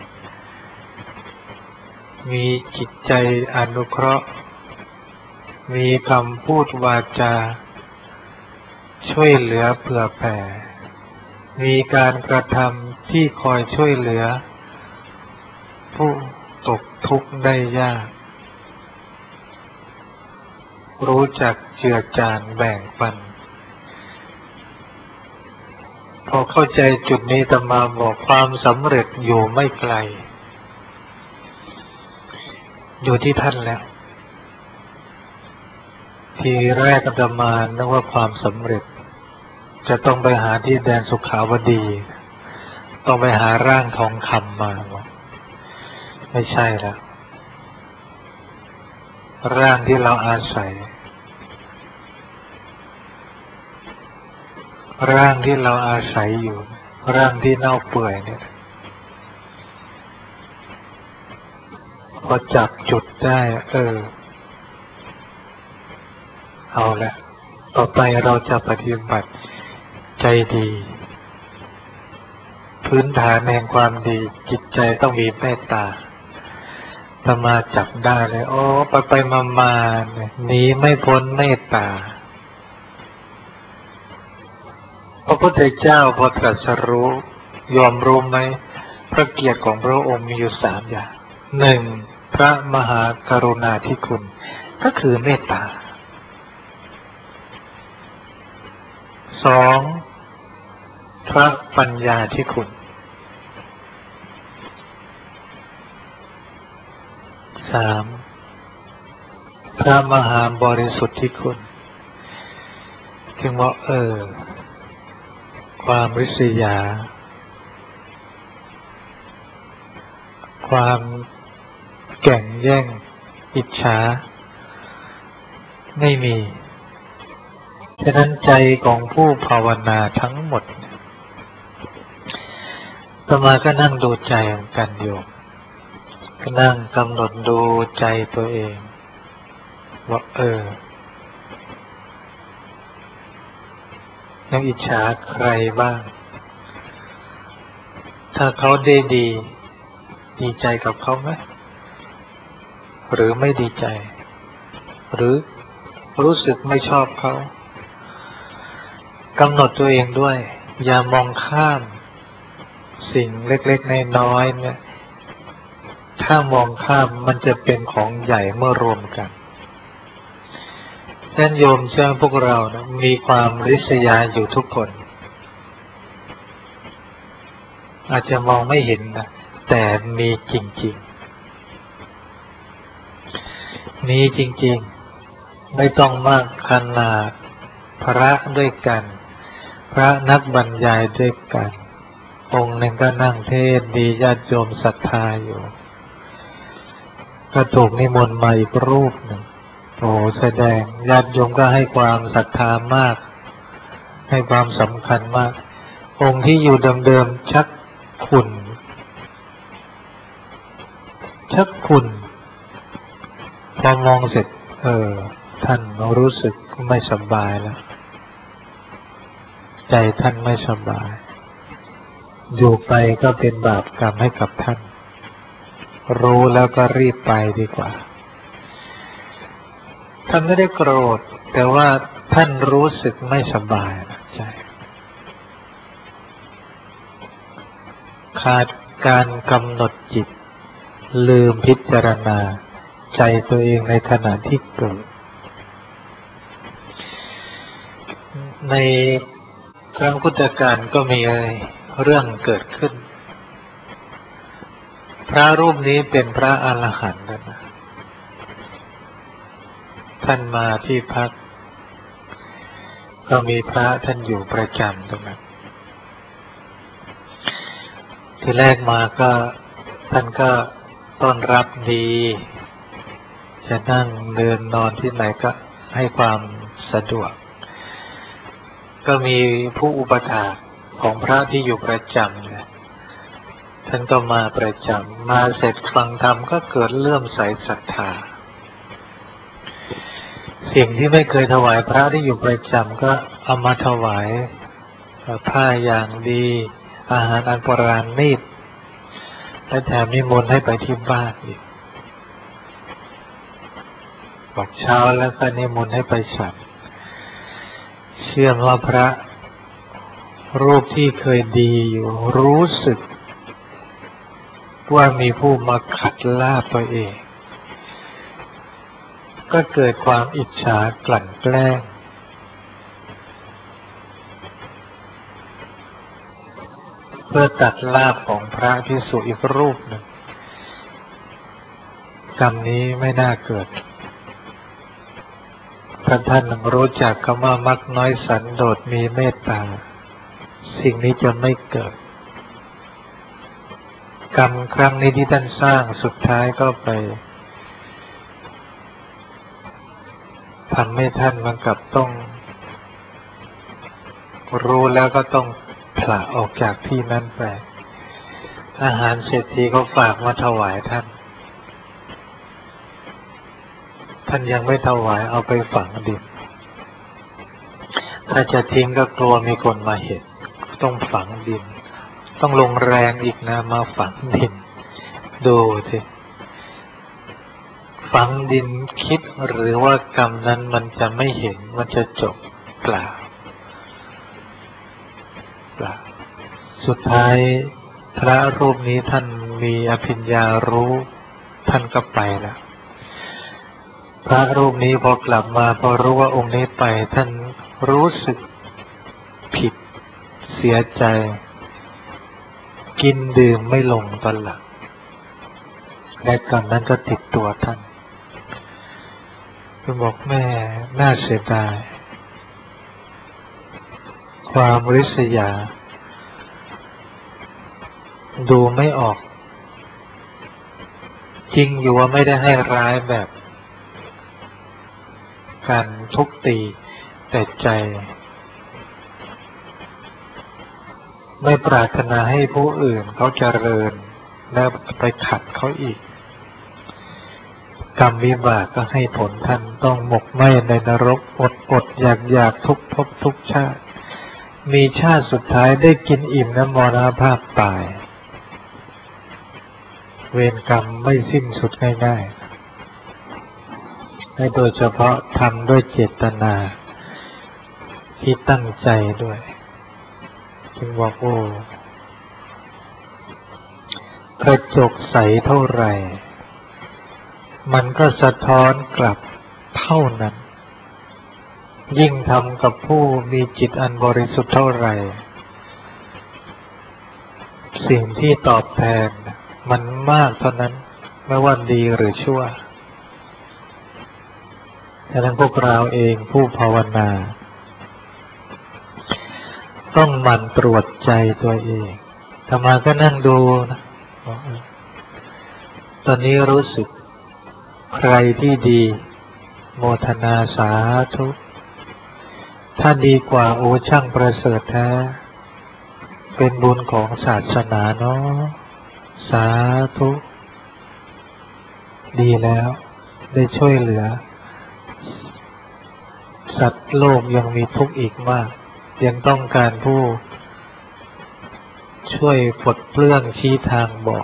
มีจิตใจอนุเคราะห์มีคำพูดวาจาช่วยเหลือเผื่อแผ่มีการกระทำที่คอยช่วยเหลือผู้ตกทุกข์ได้ยากรู้จักเจือจานแบ่งปันพอเข้าใจจุดนี้อาตมาบอกความสำเร็จอยู่ไม่ไกลอยู่ที่ท่านแล้วทีแรกอาตมานึกว่าความสำเร็จจะต้องไปหาที่แดนสุขาวดีต้องไปหาร่างทองคำมาไม่ใช่แล้วร่างที่เราอาศัยร่างที่เราอาศัยอยู่ร่างที่เน่าเปื่อยเนี่ยพอจับจุดได้เออเอาละต่อไปเราจะปฏิบัติใจดีพื้นฐานแห่งความดีจิตใจต้องมีเมตตาธรรมาจับได้เลยโอ้ไปไปมามาหนีไม่พ้นเมตตาพระพุทธเจ้าพอตรัสรู้ยอมรู้ไหมพระเกียรติของพระองค์มีอยู่สามอย่างหนึ่งพระมหากรุณาธิคุณก็คือเมตตาสองพระปัญญาธิคุณสามพระมหาบริสุทธิคุณจึงว่าเออความริษยาความแก่งแย่งอิจฉาไม่มีฉะนั้นใจของผู้ภาวนาทั้งหมดต่อมาก็นั่งดูใจของกันโยมก็นั่งกำหนดดูใจตัวเองว่าเออยังอิจฉาใครบ้างถ้าเขาได้ดีดีใจกับเขาไหมหรือไม่ดีใจหรือรู้สึกไม่ชอบเขากำหนดตัวเองด้วยอย่ามองข้ามสิ่งเล็กๆน้อยๆเนี่ยถ้ามองข้ามมันจะเป็นของใหญ่เมื่อรวมกันท่านโยมเชื่อพวกเรานะมีความริษยาอยู่ทุกคนอาจจะมองไม่เห็นนะแต่มีจริงๆมีจริงๆไม่ต้องมากขนาดพระด้วยกันพระนักบรรยายด้วยกันองค์หนึ่งก็นั่งเทศน์ดีญาติโยมศรัทธาอยู่ก็ถูกนิมนต์มาอีกรูปหนึ่งโอ้แสดงญาติโยมก็ให้ความศรัทธามากให้ความสำคัญมากองค์ที่อยู่เดิมๆชักขุ่นชักขุ่นพอมองเสร็จเออท่านรู้สึกไม่สบายแล้วใจท่านไม่สบายอยู่ไปก็เป็นบาปกรรมให้กับท่านรู้แล้วก็รีบไปดีกว่าท่านไม่ได้โกรธแต่ว่าท่านรู้สึกไม่สบายนะใจขาดการกำหนดจิตลืมพิจารณาใจตัวเองในขณะที่เกิดในครั้งพุทธกาลก็มีเรื่องเกิดขึ้นพระรูปนี้เป็นพระอรหันต์นะท่านมาที่พักก็มีพระท่านอยู่ประจำตรงนั้นทีแรกมาก็ท่านก็ต้อนรับดีจะนั่งเดินนอนที่ไหนก็ให้ความสะดวกก็มีผู้อุปถากของพระที่อยู่ประจำเนี่ยท่านก็มาประจำมาเสร็จฟังธรรมก็เกิดเลื่อมใสศรัทธาสิ่งที่ไม่เคยถวายพระที่อยู่ประจำก็เอามาถวายผ้าอย่างดีอาหารอันโบราณนิดและแถมนิมนต์ให้ไปที่บ้านอีกบอกเช้าแล้วก็นิมนต์ให้ไปฉันเชื่อว่าพระรูปที่เคยดีอยู่รู้สึกว่ามีผู้มาขัดลาบตัวเองก็เกิดความอิจฉากลั่นแกล้งเพื่อตัดลาภของพระภิกษุอีกรูปหนึ่งกรรมนี้ไม่น่าเกิดถ้าท่านรู้จักคำว่ามักน้อยสันโดษมีเมตตาสิ่งนี้จะไม่เกิดกรรมครั้งนี้ที่ท่านสร้างสุดท้ายก็ไปทำให้ท่านมันกลับต้องรู้แล้วก็ต้องผละออกจากที่นั้นไปอาหารเศรษฐีเขาฝากมาถวายท่านท่านยังไม่ถวายเอาไปฝังดินถ้าจะทิ้งก็กลัวมีคนมาเห็นต้องฝังดินต้องลงแรงอีกนะมาฝังดินดูสิฝังดินคิดหรือว่ากรรมนั้นมันจะไม่เห็นมันจะจบเปล่าเปล่าสุดท้ายพระรูปนี้ท่านมีอภิญญารู้ท่านก็ไปแล้วพระรูปนี้พอกลับมาพอรู้ว่าองค์นี้ไปท่านรู้สึกผิดเสียใจกินดื่มไม่ลงตอนหลังและกรรมนั้นก็ติดตัวท่านก็บอกแม่น่าเสียดายความริษยาดูไม่ออกจริงอยู่ว่าไม่ได้ให้ร้ายแบบการทุบตีแต่ใจไม่ปรารถนาให้ผู้อื่นเขาเจริญแล้วไปขัดเขาอีกกรรมวิบากก็ให้ผลท่านต้องหมกไหม้ในนรกอดอดอยากอยากทุกภพทุกชาติมีชาติสุดท้ายได้กินอิ่มน้ำมรณภาพตายเวรกรรมไม่สิ้นสุดง่ายๆให้โดยเฉพาะทำด้วยเจตนาที่ตั้งใจด้วยจึงบอกโอ้กระจกใสเท่าไหร่มันก็สะท้อนกลับเท่านั้นยิ่งทำกับผู้มีจิตอันบริสุทธิ์เท่าไหร่สิ่งที่ตอบแทนมันมากเท่านั้นไม่ว่าดีหรือชั่วดังนั้นพวกเราเองผู้ภาวนาต้องหมั่นตรวจใจตัวเองธรรมาก็นั่งดูนะตอนนี้รู้สึกใครที่ดีโมทนาสาธุถ้าดีกว่าโอช่างประเสริฐแท้เป็นบุญของศาสนาเนาะสาธุดีแล้วได้ช่วยเหลือสัตว์โลกยังมีทุกข์อีกมากยังต้องการผู้ช่วยปลดเปลื้องชี้ทางบอก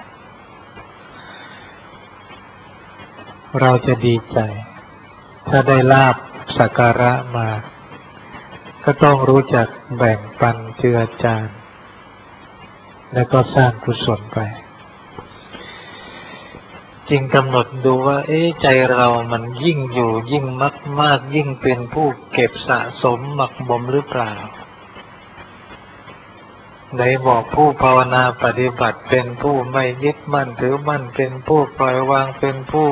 เราจะดีใจถ้าได้ลาภสักการะมาก็ต้องรู้จักแบ่งปันเจือจานแล้วก็สร้างกุศลไปจึงกำหนดดูว่าเอ๊ะใจเรามันยิ่งอยู่ยิ่งมากมากยิ่งเป็นผู้เก็บสะสมหมักบ่มหรือเปล่าไหนบอกผู้ภาวนาปฏิบัติเป็นผู้ไม่ยึดมั่นถือมั่นเป็นผู้ปล่อยวางเป็นผู้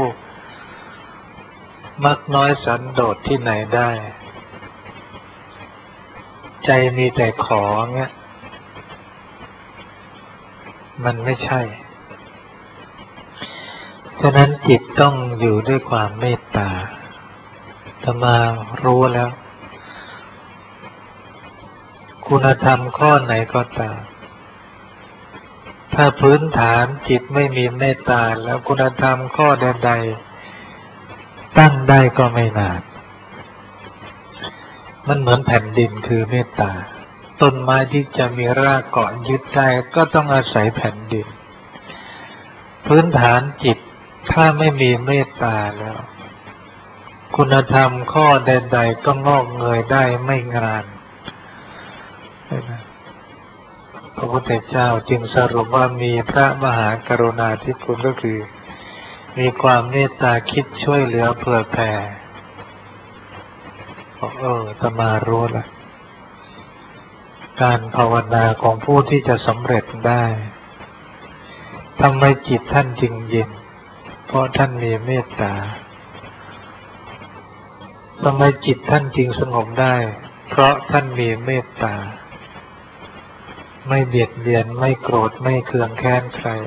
มักน้อยสันโดษที่ไหนได้ใจมีแต่ขอเงี้ยมันไม่ใช่ฉะนั้นจิตต้องอยู่ด้วยความเมตตาธรรมารู้แล้วคุณธรรมข้อไหนก็ตามถ้าพื้นฐานจิตไม่มีเมตตาแล้วคุณธรรมข้อใดๆตั้งได้ก็ไม่นานมันเหมือนแผ่นดินคือเมตตาต้นไม้ที่จะมีรากเกาะยึดได้ก็ต้องอาศัยแผ่นดินพื้นฐานจิตถ้าไม่มีเมตตาแล้วคุณธรรมข้อใดๆก็งอกเงยได้ไม่งานพระพุทธเจ้าจึงสรุปว่ามีพระมหากรุณาธิคุณก็คือมีความเมตตาคิดช่วยเหลือเผื่อแผ่เออตมารู้ละการภาวนาของผู้ที่จะสำเร็จได้ทำไมจิตท่านจึงเย็นเพราะท่านมีเมตตาทำไมจิตท่านจึงสงบได้เพราะท่านมีเมตตาไม่เบียดเบียนไม่โกรธไม่เคืองแค้นใคร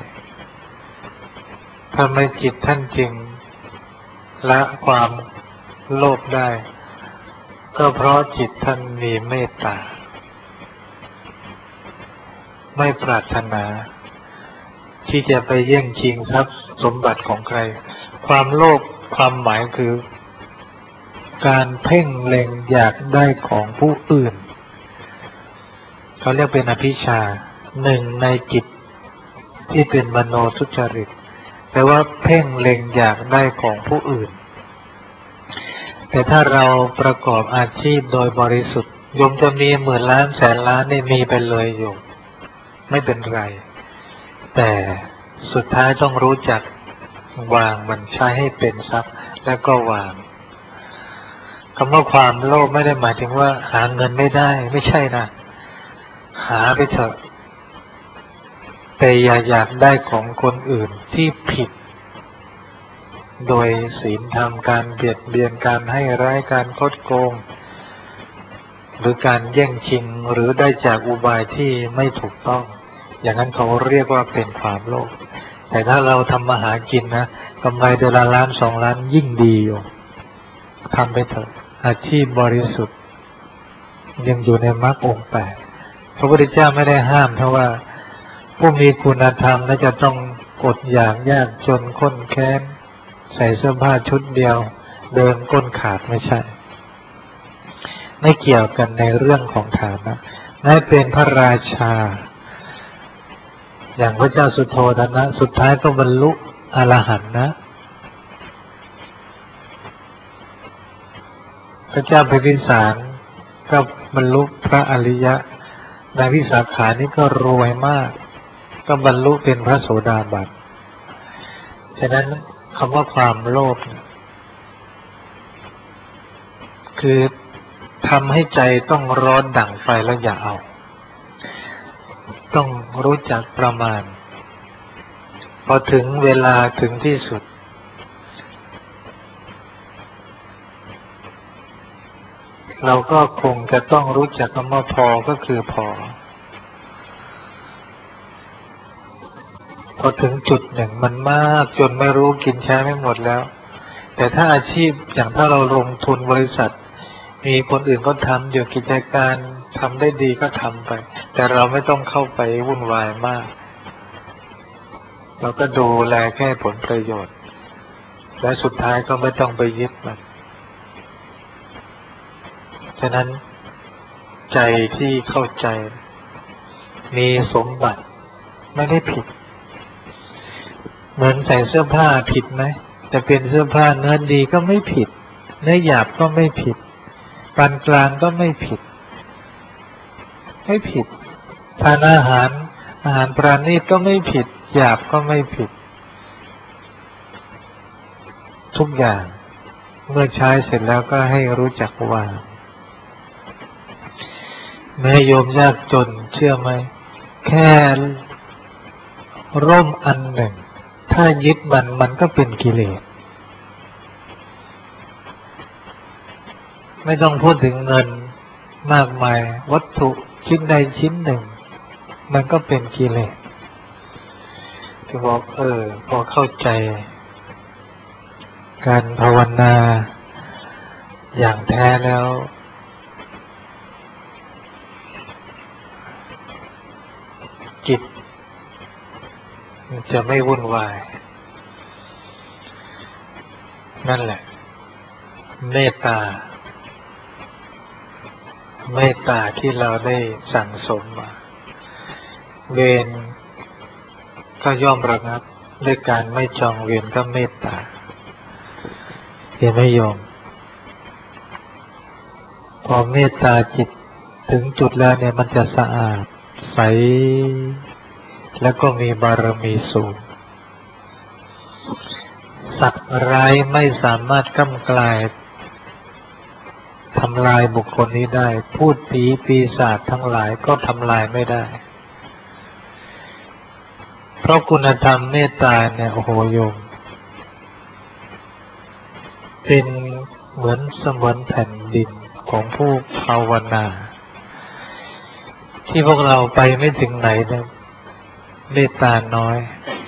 ทำไมจิตท่านจึงละความโลภได้ก็เพราะจิตท่านมีเมตตาไม่ปรารถนาที่จะไปแย่งชิงทรัพย์สมบัติของใครความโลภความหมายคือการเพ่งเล็งอยากได้ของผู้อื่นเขาเรียกเป็นอภิชาหนึ่งในจิตที่เป็นมโนทุจริตแต่ว่าเพ่งเล็งอยากได้ของผู้อื่นแต่ถ้าเราประกอบอาชีพโดยบริสุทธิ์โยมจะมีหมื่นล้านแสนล้านนี่มีไปเลยโยมไม่เป็นไรแต่สุดท้ายต้องรู้จักวางมันใช้ให้เป็นทรัพย์แล้วก็วางคำว่าความโลภไม่ได้หมายถึงว่าหาเงินไม่ได้ไม่ใช่นะหาไปเถอะแต่อย่าอยากได้ของคนอื่นที่ผิดโดยศีลธรรมการเบียดเบียนการให้ร้ายการคดโกงหรือการแย่งชิงหรือได้จากอุบายที่ไม่ถูกต้องอย่างนั้นเขาเรียกว่าเป็นความโลภแต่ถ้าเราทำมาหากินนะกำไรเดือนละล้านสองล้านยิ่งดีอยู่ทำไปเถอะอาชีพบริสุทธิ์ยังอยู่ในมรรคองค์แปดพระพุทธเจ้าไม่ได้ห้ามเพราะว่าผู้มีคุณธรรมและจะต้องอดอยากยากจนข้นแค้นใส่เสื้อผ้าชุดเดียวเดินก้นขาดไม่ใช่ไม่เกี่ยวกันในเรื่องของฐานะแม้เป็นพระราชาอย่างพระเจ้าสุโธทนะสุดท้ายก็บรรลุอรหันต์นะพระเจ้าพิมพิสารก็บรรลุพระอริยะนางวิสาขานี่ก็รวยมากก็บรรลุเป็นพระโสดาบันฉะนั้นคำว่าความโลภคือทำให้ใจต้องร้อนดั่งไฟแล้วอย่าเอาต้องรู้จักประมาณพอถึงเวลาถึงที่สุดเราก็คงจะต้องรู้จักคำว่าพอก็คือพอพอถึงจุดหนึ่งมันมากจนไม่รู้กินใช้ไม่หมดแล้วแต่ถ้าอาชีพอย่างถ้าเราลงทุนบริษัทมีคนอื่นก็ทำอยู่กิจการทำได้ดีก็ทำไปแต่เราไม่ต้องเข้าไปวุ่นวายมากเราก็ดูแลแค่ผลประโยชน์และสุดท้ายก็ไม่ต้องไปยึดมันฉะนั้นใจที่เข้าใจมีสมบัติไม่ได้ผิดเหมือนใส่เสื้อผ้าผิดไหมแต่เป็นเสื้อผ้าเนื้อดีก็ไม่ผิดเนื้อหยาบก็ไม่ผิดปานกลางก็ไม่ผิดไม่ผิดทานอาหารอาหารประณีตก็ไม่ผิดหยาบก็ไม่ผิดทุกอย่างเมื่อใช้เสร็จแล้วก็ให้รู้จักวางแม้โยมยากจนเชื่อไหมแค่ร่มอันหนึ่งถ้ายึดมันมันก็เป็นกิเลสไม่ต้องพูดถึงเงินมากมายวัตถุชิ้นใดชิ้นหนึ่งมันก็เป็นกิเลสที่บอกเออพอเข้าใจการภาวนาอย่างแท้แล้วจิตจะไม่วุ่นวายนั่นแหละเมตตาเมตตาที่เราได้สั่งสมมาเวรก็ย่อมระงับด้วยการไม่จองเวรก็เมตตาเห็นไหมโยมพอเมตตาจิตถึงจุดแล้วเนี่ยมันจะสะอาดใสแล้วก็มีบารมีสูงสัตว์ร้ายไม่สามารถกำกลายทำลายบุคคลนี้ได้พูดผีปีศาจทั้งหลายก็ทำลายไม่ได้เพราะคุณธรรมเมตตาเนี่ยโอ้โหโยมเป็นเหมือนเสมือนแผ่นดินของผู้ภาวนาที่พวกเราไปไม่ถึงไหนเนี่ยเมตตาน้อย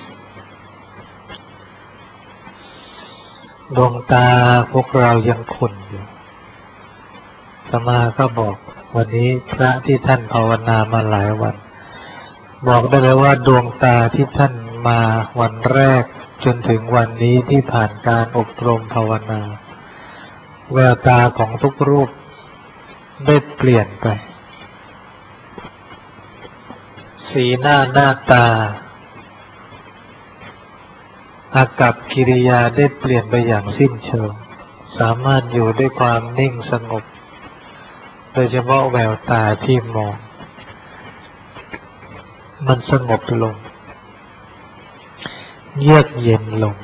ดวงตาพวกเรายังขุ่นอยู่อาตมาก็บอกวันนี้พระที่ท่านภาวนามาหลายวันบอกได้เลยว่าดวงตาที่ท่านมาวันแรกจนถึงวันนี้ที่ผ่านการอบรมภาวนาแววตาของทุกรูปได้เปลี่ยนไปสีหน้าหน้าตาอากัปกิริยาได้เปลี่ยนไปอย่างสิ้นเชิงสามารถอยู่ด้วยความนิ่งสงบโดยเฉพาะแววตาที่มองมันสงบลงเยือกเย็นลง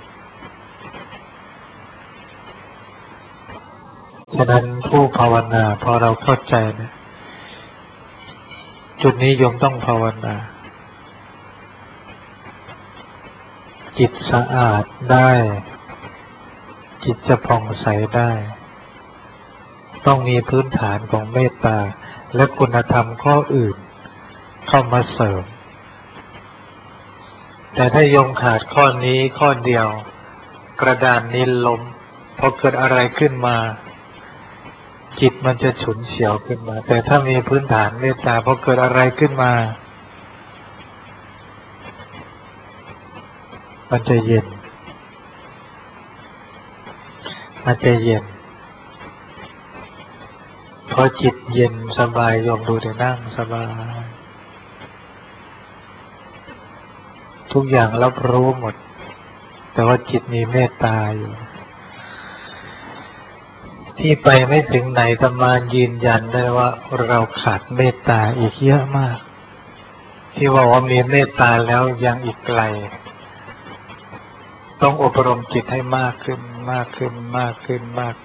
ฉะนั้นผู้ภาวนาพอเราเข้าใจนะจุดนี้โยมต้องภาวนาจิตสะอาดได้จิตจะผ่องใสได้ต้องมีพื้นฐานของเมตตาและคุณธรรมข้ออื่นเข้ามาเสริมแต่ถ้าโยมขาดข้อนี้ข้อเดียวกระดานนี้ล้มพอเกิดอะไรขึ้นมาจิตมันจะฉุนเฉียวขึ้นมาแต่ถ้ามีพื้นฐานเมตตาพอเกิดอะไรขึ้นมามันจะเย็นมันจะเย็นพอจิตเย็นสบายโยมดูแต่นั่งสบายทุกอย่างรับรู้หมดแต่ว่าจิตมีเมตตาอยู่ที่ไปไม่ถึงไหนอาตมายืนยันได้ว่าเราขาดเมตตาอีกเยอะมากที่ว่าว่ามีเมตตาแล้วยังอีกไกลต้องอบรมจิตให้มากขึ้นมากขึ้นมากขึ้นมาก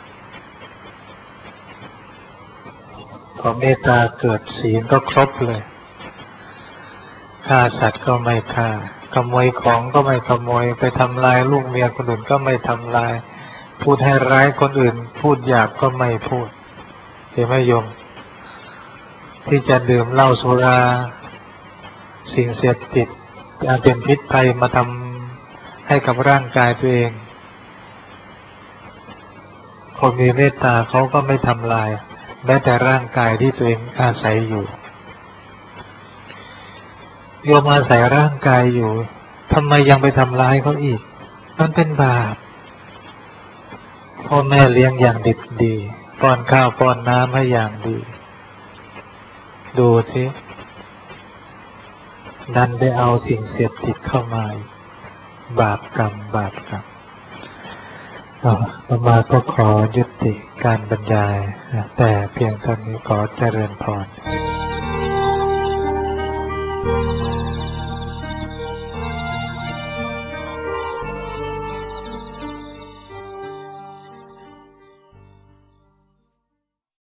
พอเมตตาเกิดศีลก็ครบเลยฆ่าสัตว์ก็ไม่ฆ่าขโมยของก็ไม่ขโมยไปทำลายลูกเมียคนอื่นก็ไม่ทำลายพูดให้ร้ายคนอื่นพูดหยาบก็ไม่พูดเห็นไหมโยมที่จะดื่มเหล้าสุราสิ่งเสพติดอันเป็นพิษภัยมาทำให้กับร่างกายตัวเองคนมีเมตตาเขาก็ไม่ทำลายแม้แต่ร่างกายที่ตัวเองอาศัยอยู่โยมอาศัยร่างกายอยู่ทำไมยังไปทำร้ายเขาอีกมันเป็นบาปพ่อแม่เลี้ยงอย่างดิบดีป้อนข้าวป้อนน้ำให้อย่างดีดูสิดันได้เอาสิ่งเสพติดเข้ามาบาปกรรมบาปกรรมต่อมาก็ขอยุติการบรรยายแต่เพียงเท่านี้ขอเจริญพร